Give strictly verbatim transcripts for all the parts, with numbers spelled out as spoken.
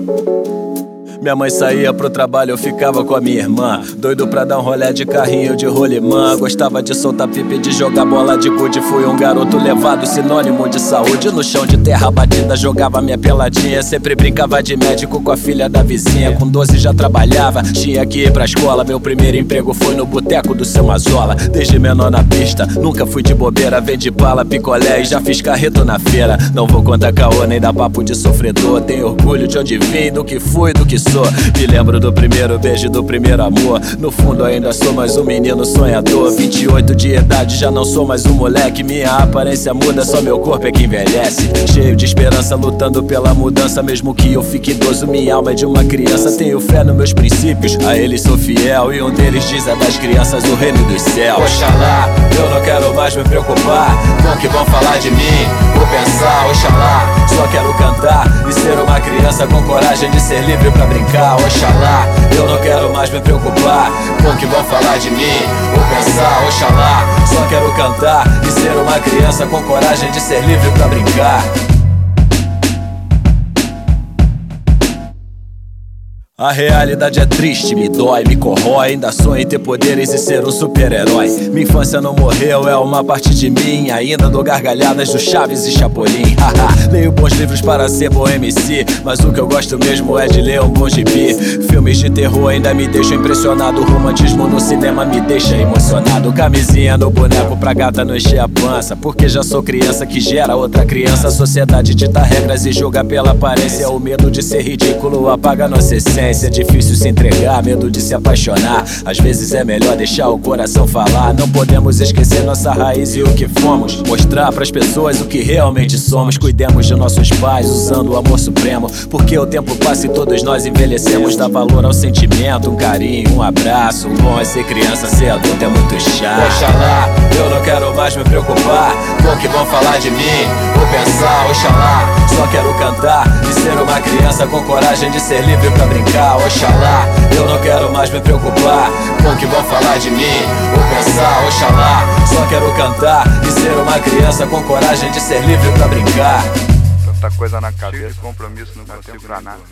Minha mãe saía pro trabalho, eu ficava com a minha irmã. Doido pra dar um rolé de carrinho de rolimã. Gostava de soltar pipa e de jogar bola de gude. Fui um garoto levado, sinônimo de saúde. No chão de terra batida, jogava minha peladinha. Sempre brincava de médico com a filha da vizinha. Com doze já trabalhava, tinha que ir pra escola. Meu primeiro emprego foi no boteco do seu Mazola. Desde menor na pista, nunca fui de bobeira. Vendi bala, picolé e já fiz carreto na feira. Não vou contar caô nem dar papo de sofredor. Tenho orgulho de onde vim, do que fui, do que sou. Me lembro do primeiro beijo, do primeiro amor. No fundo ainda sou mais um menino sonhador. Vinte e oito de idade, já não sou mais um moleque. Minha aparência muda, só meu corpo é que envelhece. Cheio de esperança, lutando pela mudança. Mesmo que eu fique idoso, minha alma é de uma criança. Tenho fé nos meus princípios, a eles sou fiel. E um deles diz é das crianças o reino dos céus. Oxalá, eu não quero mais me preocupar com o que vão falar de mim. Vou pensar, oxalá, só quero cantar e ser uma criança com coragem de ser livre pra brincar. Oxalá, eu não quero mais me preocupar com o que vão falar de mim. Vou pensar, oxalá, só quero cantar e ser uma criança com coragem de ser livre pra brincar. A realidade é triste, me dói, me corrói. Ainda sonho em ter poderes e ser um super-herói. Minha infância não morreu, é uma parte de mim. Ainda dou gargalhadas do Chaves e Chapolin. Leio bons livros para ser bom M C, mas o que eu gosto mesmo é de ler um bom gibi. Filmes de terror ainda me deixam impressionado. O romantismo no cinema me deixa emocionado. Camisinha no boneco pra gata não encher a pança, porque já sou criança que gera outra criança. A sociedade dita regras e julga pela aparência. O medo de ser ridículo apaga nossa essência. É difícil se entregar, medo de se apaixonar. Às vezes é melhor deixar o coração falar. Não podemos esquecer nossa raiz e o que fomos. Mostrar pras pessoas o que realmente somos. Cuidemos de nossos pais usando o amor supremo, porque o tempo passa e todos nós envelhecemos. Dá valor ao sentimento, um carinho, um abraço. O bom é ser criança, ser adulto é muito chato. Oxalá, eu não quero mais me preocupar com o que vão falar de mim. Vou pensar, oxalá, só quero cantar e ser uma criança com coragem de ser livre pra brincar. Oxalá, eu não quero mais me preocupar com o que vão falar de mim. Vou pensar, oxalá, só quero cantar e ser uma criança com coragem de ser livre pra brincar. Tanta coisa na cabeça, compromisso não consigo pra nada.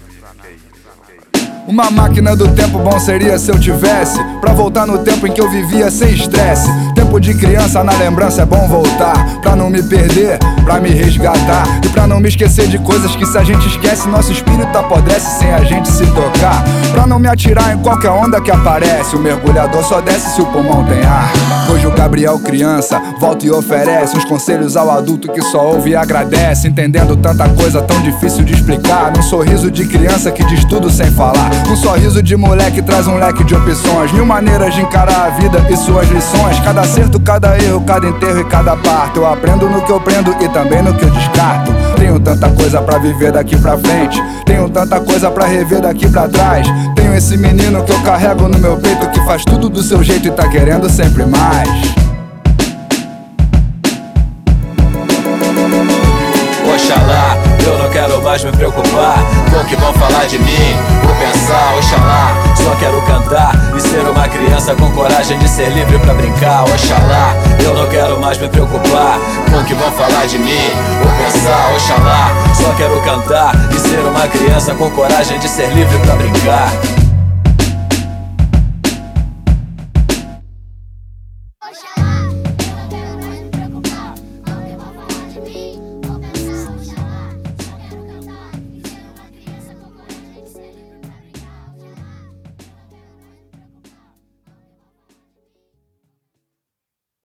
Uma máquina do tempo bom seria se eu tivesse, pra voltar no tempo em que eu vivia sem estresse. Tempo de criança na lembrança é bom voltar, pra não me perder, pra me resgatar e pra não me esquecer de coisas que se a gente esquece, nosso espírito apodrece sem a gente se tocar. Pra não me atirar em qualquer onda que aparece, o mergulhador só desce se o pulmão tem ar. Hoje o Gabriel criança volta e oferece uns conselhos ao adulto que só ouve e agradece, entendendo tanta coisa tão difícil de explicar. Num sorriso de criança que diz tudo sem falar, um sorriso de moleque traz um leque de opções, mil maneiras de encarar a vida e suas lições. Cada acerto, cada erro, cada enterro e cada parto, eu aprendo no que eu prendo e também no que eu descarto. Tenho tanta coisa pra viver daqui pra frente, tenho tanta coisa pra rever daqui pra trás. Tenho esse menino que eu carrego no meu peito, que faz tudo do seu jeito e tá querendo sempre mais. Oxalá, eu não quero mais me preocupar com o que vão falar de mim. Vou pensar, oxalá, só quero cantar e ser uma criança com coragem de ser livre pra brincar. Oxalá, eu não quero mais me preocupar com o que vão falar de mim. Vou pensar, oxalá, só quero cantar e ser uma criança com coragem de ser livre pra brincar.